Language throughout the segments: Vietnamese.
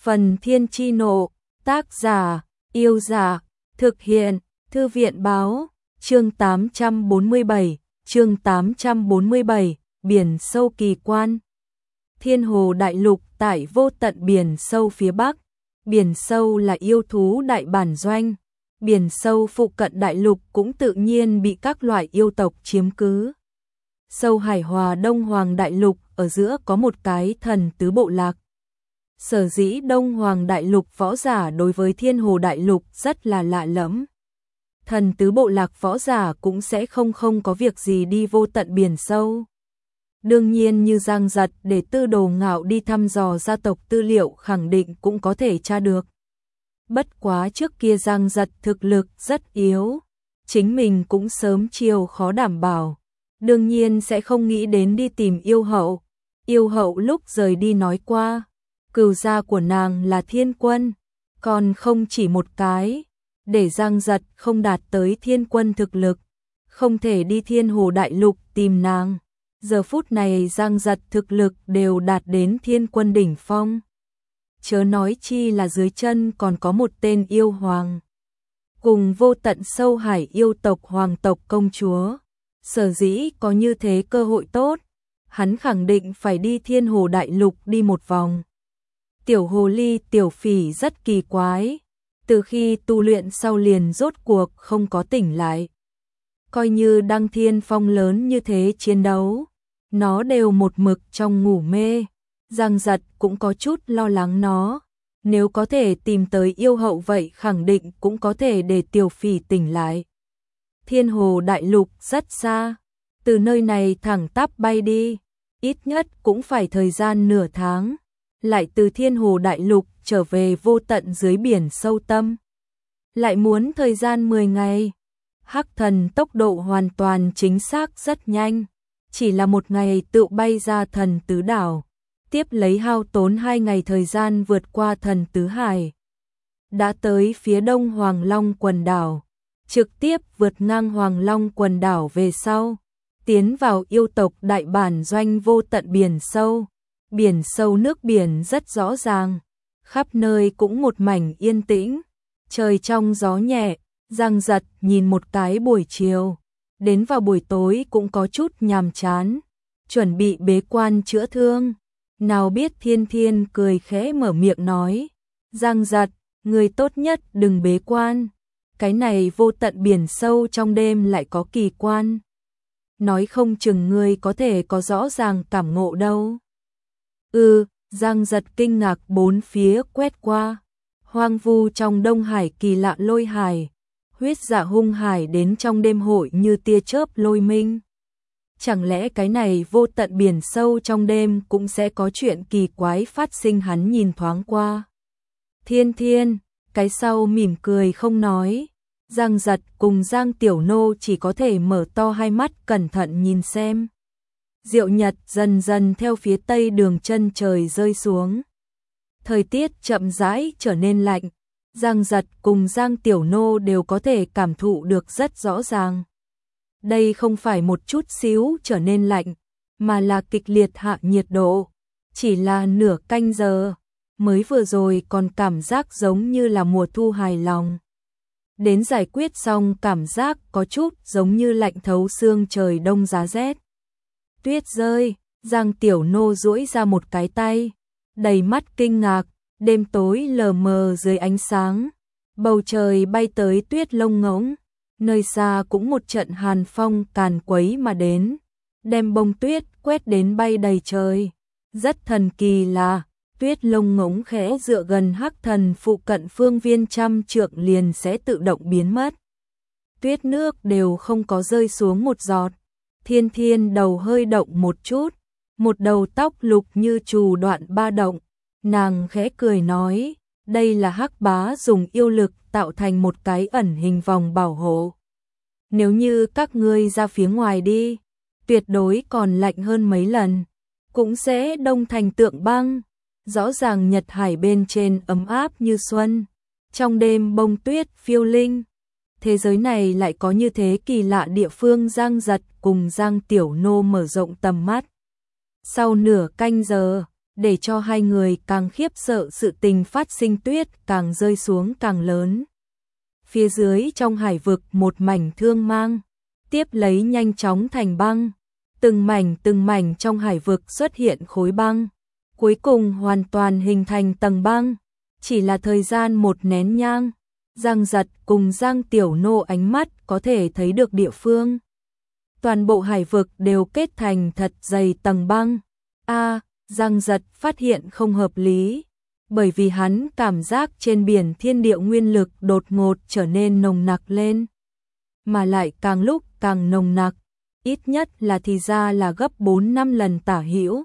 Phần Thiên Chi Nộ, tác giả, Yêu Dạ, thực hiện, Thư viện Báo, chương 847, biển sâu kỳ quan. Thiên Hồ Đại Lục tại vô tận biển sâu phía Bắc, biển sâu là yêu thú đại bản doanh, biển sâu phụ cận đại lục cũng tự nhiên bị các loại yêu tộc chiếm cứ. Sâu Hải Hòa Đông Hoàng Đại Lục ở giữa có một cái thần tứ bộ lạc. Sở dĩ Đông Hoàng Đại Lục võ giả đối với Thiên Hồ Đại Lục rất là lạ lẫm. Thần tứ bộ lạc võ giả cũng sẽ không có việc gì đi vô tận biển sâu. Đương nhiên như Giang Giật để Tư Đồ Ngạo đi thăm dò gia tộc tư liệu khẳng định cũng có thể tra được. Bất quá trước kia Giang Giật thực lực rất yếu, chính mình cũng sớm chiều khó đảm bảo. Đương nhiên sẽ không nghĩ đến đi tìm yêu hậu. Yêu hậu lúc rời đi nói qua, cừu gia của nàng là Thiên Quân, còn không chỉ một cái, để Giang Giật không đạt tới Thiên Quân thực lực, không thể đi Thiên Hồ Đại Lục tìm nàng. Giờ phút này Giang Giật thực lực đều đạt đến Thiên Quân đỉnh phong. Chớ nói chi là dưới chân còn có một tên yêu hoàng, cùng vô tận sâu hải yêu tộc hoàng tộc công chúa. Sở dĩ có như thế cơ hội tốt, hắn khẳng định phải đi Thiên Hồ Đại Lục đi một vòng. Tiểu hồ ly Tiểu Phỉ rất kỳ quái, từ khi tu luyện sau liền rốt cuộc không có tỉnh lại. Coi như đăng thiên phong lớn như thế chiến đấu, nó đều một mực trong ngủ mê. Giang Giật cũng có chút lo lắng nó, nếu có thể tìm tới yêu hậu vậy khẳng định cũng có thể để Tiểu Phỉ tỉnh lại. Thiên Hồ Đại Lục rất xa, từ nơi này thẳng tắp bay đi, ít nhất cũng phải thời gian nửa tháng, lại từ Thiên Hồ Đại Lục trở về vô tận dưới biển sâu tâm, lại muốn thời gian 10 ngày. Hắc Thần tốc độ hoàn toàn chính xác rất nhanh, chỉ là một ngày tự bay ra Thần Tứ Đảo, tiếp lấy hao tốn 2 ngày thời gian vượt qua Thần Tứ Hải, đã tới phía đông Hoàng Long quần đảo, trực tiếp vượt ngang Hoàng Long quần đảo về sau, tiến vào yêu tộc đại bản doanh vô tận biển sâu. Biển sâu nước biển rất rõ ràng, khắp nơi cũng một mảnh yên tĩnh, trời trong gió nhẹ. Giang Giật nhìn một cái buổi chiều, đến vào buổi tối cũng có chút nhàm chán, chuẩn bị bế quan chữa thương. Nào biết Thiên Thiên cười khẽ mở miệng nói, Giang Giật, người tốt nhất đừng bế quan, cái này vô tận biển sâu trong đêm lại có kỳ quan, nói không chừng ngươi có thể có rõ ràng cảm ngộ đâu. Giang Giật kinh ngạc bốn phía quét qua, hoang vu trong Đông Hải kỳ lạ lôi hải, huyết dạ hung hải đến trong đêm hội như tia chớp lôi minh. Chẳng lẽ cái này vô tận biển sâu trong đêm cũng sẽ có chuyện kỳ quái phát sinh? Hắn nhìn thoáng qua Thiên Thiên, cái sau mỉm cười không nói. Giang Giật cùng Giang Tiểu Nô chỉ có thể mở to hai mắt cẩn thận nhìn xem. Diệu nhật dần dần theo phía tây đường chân trời rơi xuống. Thời tiết chậm rãi trở nên lạnh. Giang Giật cùng Giang Tiểu Nô đều có thể cảm thụ được rất rõ ràng. Đây không phải một chút xíu trở nên lạnh, mà là kịch liệt hạ nhiệt độ. Chỉ là nửa canh giờ, mới vừa rồi còn cảm giác giống như là mùa thu hài lòng. Đến giải quyết xong cảm giác có chút giống như lạnh thấu xương trời đông giá rét. Tuyết rơi, Giang Tiểu Nô duỗi ra một cái tay, đầy mắt kinh ngạc, đêm tối lờ mờ dưới ánh sáng, bầu trời bay tới tuyết lông ngỗng, nơi xa cũng một trận hàn phong càn quấy mà đến, đem bông tuyết quét đến bay đầy trời. Rất thần kỳ là, tuyết lông ngỗng khẽ dựa gần Hắc Thần phụ cận phương viên trăm trượng liền sẽ tự động biến mất. Tuyết nước đều không có rơi xuống một giọt. Thiên Thiên đầu hơi động một chút, một đầu tóc lục như trù đoạn ba động, nàng khẽ cười nói, đây là Hắc Bá dùng yêu lực tạo thành một cái ẩn hình vòng bảo hộ. Nếu như các ngươi ra phía ngoài đi, tuyệt đối còn lạnh hơn mấy lần, cũng sẽ đông thành tượng băng. Rõ ràng Nhật Hải bên trên ấm áp như xuân, trong đêm bông tuyết phiêu linh. Thế giới này lại có như thế kỳ lạ địa phương. Giang Giật cùng Giang Tiểu Nô mở rộng tầm mắt. Sau nửa canh giờ, để cho hai người càng khiếp sợ sự tình phát sinh, tuyết càng rơi xuống càng lớn. Phía dưới trong hải vực một mảnh thương mang, tiếp lấy nhanh chóng thành băng. Từng mảnh trong hải vực xuất hiện khối băng, cuối cùng hoàn toàn hình thành tầng băng. Chỉ là thời gian một nén nhang, Giang Giật cùng Giang Tiểu Nô ánh mắt có thể thấy được địa phương. Toàn bộ hải vực đều kết thành thật dày tầng băng. Giang Giật phát hiện không hợp lý, bởi vì hắn cảm giác trên biển thiên địa nguyên lực đột ngột trở nên nồng nặc lên, mà lại càng lúc càng nồng nặc, ít nhất là thì ra là gấp 4-5 lần tả hữu.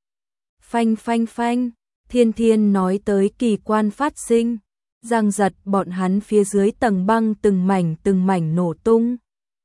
Phanh phanh phanh, Thiên Thiên nói tới kỳ quan phát sinh, Giang Giật bọn hắn phía dưới tầng băng từng mảnh nổ tung.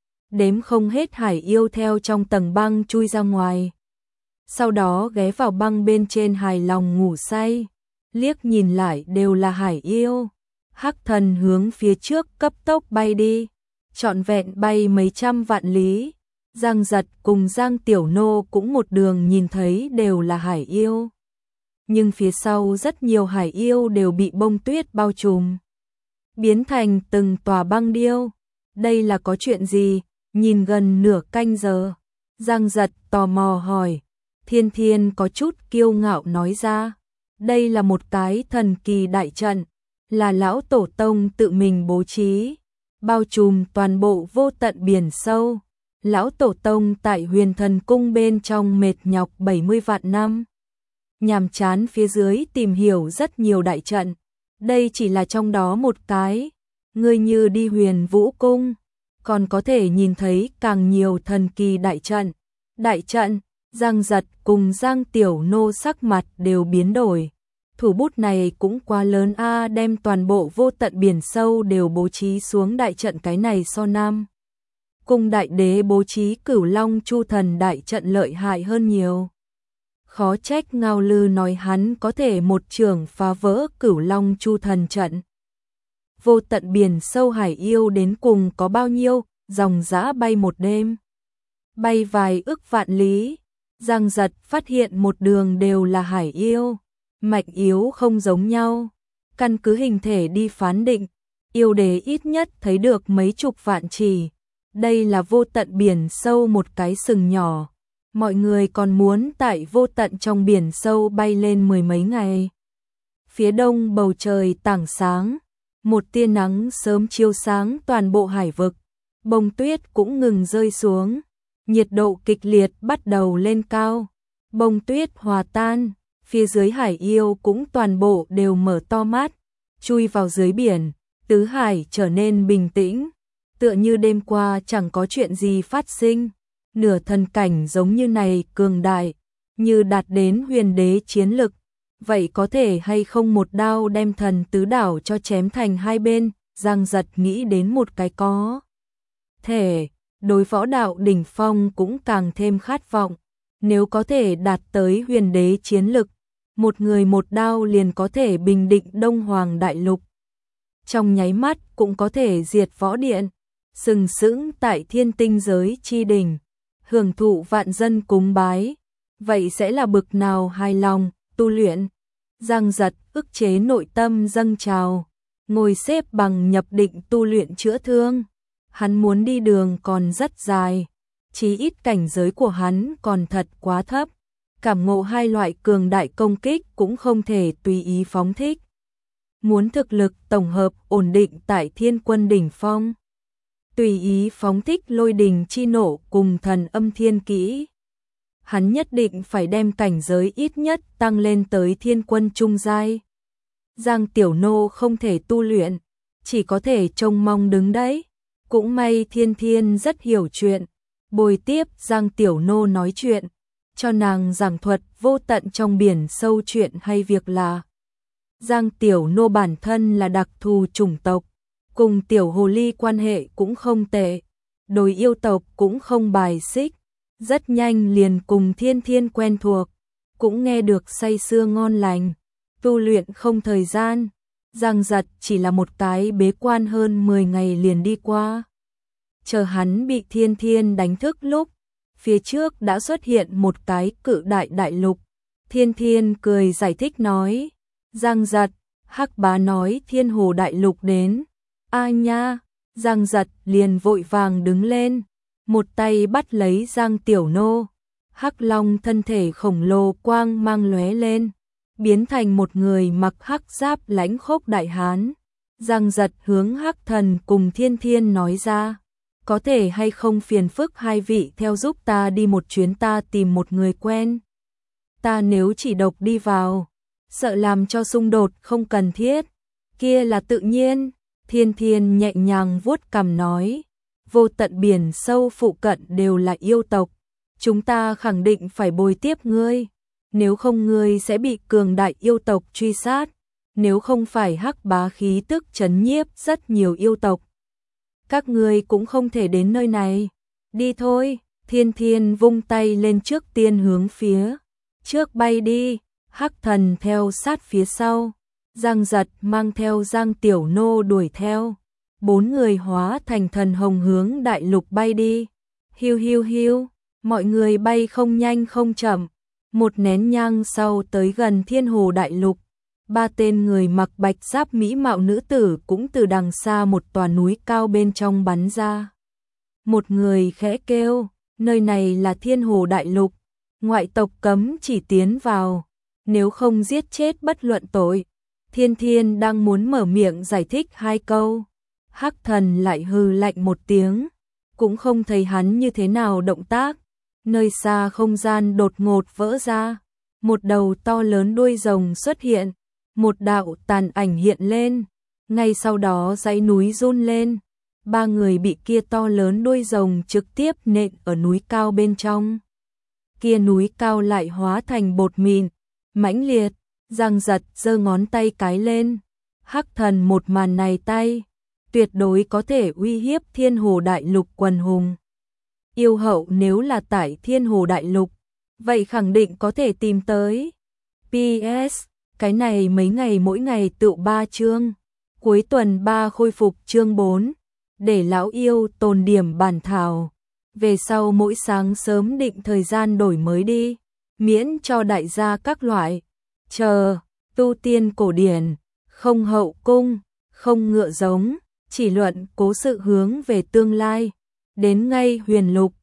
Đếm không hết hải yêu theo trong tầng băng chui ra ngoài. Sau đó ghé vào băng bên trên hài lòng ngủ say, liếc nhìn lại đều là hải yêu. Hắc Thần hướng phía trước cấp tốc bay đi, trọn vẹn bay mấy trăm vạn lý. Giang Giật cùng Giang Tiểu Nô cũng một đường nhìn thấy đều là hải yêu. Nhưng phía sau rất nhiều hải yêu đều bị bông tuyết bao trùm, biến thành từng tòa băng điêu. Đây là có chuyện gì? Nhìn gần nửa canh giờ, Giang Giật tò mò hỏi. Thiên Thiên có chút kiêu ngạo nói ra, đây là một cái thần kỳ đại trận, là lão tổ tông tự mình bố trí, bao trùm toàn bộ vô tận biển sâu. Lão tổ tông tại Huyền Thần Cung bên trong mệt nhọc 70 vạn năm, nhàm chán phía dưới tìm hiểu rất nhiều đại trận, đây chỉ là trong đó một cái. Ngươi như đi Huyền Vũ Cung, còn có thể nhìn thấy càng nhiều thần kỳ đại trận. Đại trận, Giang Giật cùng Giang Tiểu Nô sắc mặt đều biến đổi. Thủ bút này cũng quá lớn đem toàn bộ vô tận biển sâu đều bố trí xuống đại trận, cái này so Nam Cung Đại Đế bố trí Cửu Long Chu Thần đại trận lợi hại hơn nhiều. Khó trách Ngao Lư nói hắn có thể một chưởng phá vỡ Cửu Long Chu Thần trận. Vô tận biển sâu hải yêu đến cùng có bao nhiêu? Dòng dã bay một đêm, bay vài ức vạn lý. Giang Giật phát hiện một đường đều là hải yêu, mạnh yếu không giống nhau. Căn cứ hình thể đi phán định, yêu đế ít nhất thấy được mấy chục vạn chỉ. Đây là vô tận biển sâu một cái sừng nhỏ. Mọi người còn muốn tại vô tận trong biển sâu bay lên 10 mấy ngày. Phía đông bầu trời tảng sáng, một tia nắng sớm chiếu sáng toàn bộ hải vực. Bông tuyết cũng ngừng rơi xuống, nhiệt độ kịch liệt bắt đầu lên cao. Bông tuyết hòa tan, phía dưới hải yêu cũng toàn bộ đều mở to mắt, chui vào dưới biển. Tứ hải trở nên bình tĩnh, tựa như đêm qua chẳng có chuyện gì phát sinh. Nửa thần cảnh giống như này cường đại, như đạt đến huyền đế chiến lực, vậy có thể hay không một đao đem thần tứ đảo cho chém thành hai bên? Giang Giật nghĩ đến một cái có thể, đối võ đạo đỉnh phong cũng càng thêm khát vọng. Nếu có thể đạt tới huyền đế chiến lực, một người một đao liền có thể bình định Đông Hoàng Đại Lục, trong nháy mắt cũng có thể diệt võ điện, sừng sững tại thiên tinh giới chi đỉnh, hưởng thụ vạn dân cúng bái. Vậy sẽ là bực nào hài lòng? Tu luyện. Giang Giật ức chế nội tâm dâng trào, ngồi xếp bằng nhập định tu luyện chữa thương. Hắn muốn đi đường còn rất dài, chí ít cảnh giới của hắn còn thật quá thấp. Cảm ngộ hai loại cường đại công kích cũng không thể tùy ý phóng thích. Muốn thực lực tổng hợp ổn định tại Thiên Quân đỉnh phong, tùy ý phóng thích lôi đình chi nổ cùng thần âm thiên kỹ. Hắn nhất định phải đem cảnh giới ít nhất tăng lên tới Thiên Quân trung giai. Giang Tiểu Nô không thể tu luyện, chỉ có thể trông mong đứng đấy. Cũng may Thiên Thiên rất hiểu chuyện, bồi tiếp Giang Tiểu Nô nói chuyện, cho nàng giảng thuật vô tận trong biển sâu chuyện hay việc là. Giang Tiểu Nô bản thân là đặc thù chủng tộc, cùng Tiểu Hồ Ly quan hệ cũng không tệ, đối yêu tộc cũng không bài xích, rất nhanh liền cùng Thiên Thiên quen thuộc, cũng nghe được say sưa ngon lành. Tu luyện không thời gian, Giang Giật chỉ là một cái bế quan hơn 10 ngày liền đi qua. Chờ hắn bị Thiên Thiên đánh thức lúc, phía trước đã xuất hiện một cái cự đại đại lục, Thiên Thiên cười giải thích nói, Giang Giật, Hắc Bá nói Thiên Hồ Đại Lục đến. A nha, Giang Giật liền vội vàng đứng lên, một tay bắt lấy Giang Tiểu Nô. Hắc Long thân thể khổng lồ quang mang lóe lên, biến thành một người mặc hắc giáp lãnh khốc đại hán. Giang Giật hướng Hắc Thần cùng Thiên Thiên nói ra, có thể hay không phiền phức hai vị theo giúp ta đi một chuyến, ta tìm một người quen. Ta nếu chỉ độc đi vào, sợ làm cho xung đột không cần thiết. Kia là tự nhiên. Thiên Thiên nhẹ nhàng vuốt cằm nói, vô tận biển sâu phụ cận đều là yêu tộc, chúng ta khẳng định phải bồi tiếp ngươi, nếu không ngươi sẽ bị cường đại yêu tộc truy sát, nếu không phải Hắc Bá khí tức trấn nhiếp rất nhiều yêu tộc, các ngươi cũng không thể đến nơi này. Đi thôi. Thiên Thiên vung tay lên trước tiên hướng phía trước bay đi, Hắc Thần theo sát phía sau. Giang Giật mang theo Giang Tiểu Nô đuổi theo. 4 người hóa thành thần hồng hướng đại lục bay đi. Hiu hiu hiu, mọi người bay không nhanh không chậm. Một nén nhang sau tới gần Thiên Hồ Đại Lục. 3 tên người mặc bạch giáp mỹ mạo nữ tử cũng từ đằng xa một tòa núi cao bên trong bắn ra. Một người khẽ kêu, nơi này là Thiên Hồ Đại Lục, ngoại tộc cấm chỉ tiến vào, nếu không giết chết bất luận tội. Thiên Thiên đang muốn mở miệng giải thích 2 câu, Hắc Thần lại hừ lạnh một tiếng, cũng không thấy hắn như thế nào động tác. Nơi xa không gian đột ngột vỡ ra, một đầu to lớn đuôi rồng xuất hiện, một đạo tàn ảnh hiện lên, ngay sau đó dãy núi run lên, 3 người bị kia to lớn đuôi rồng trực tiếp nện ở núi cao bên trong. Kia núi cao lại hóa thành bột mịn, mãnh liệt. Giang Giật giơ ngón tay cái lên, Hắc Thần một màn này tay, tuyệt đối có thể uy hiếp Thiên Hồ Đại Lục quần hùng. Yêu hậu nếu là tại Thiên Hồ Đại Lục, vậy khẳng định có thể tìm tới. PS, cái này mấy ngày mỗi ngày tựu 3 chương, cuối tuần 3 khôi phục chương 4, để lão yêu tồn điểm bản thảo. Về sau mỗi sáng sớm định thời gian đổi mới đi, miễn cho đại gia các loại. Chờ, tu tiên cổ điển, không hậu cung, không ngựa giống, chỉ luận cố sự hướng về tương lai, đến ngay huyền lục.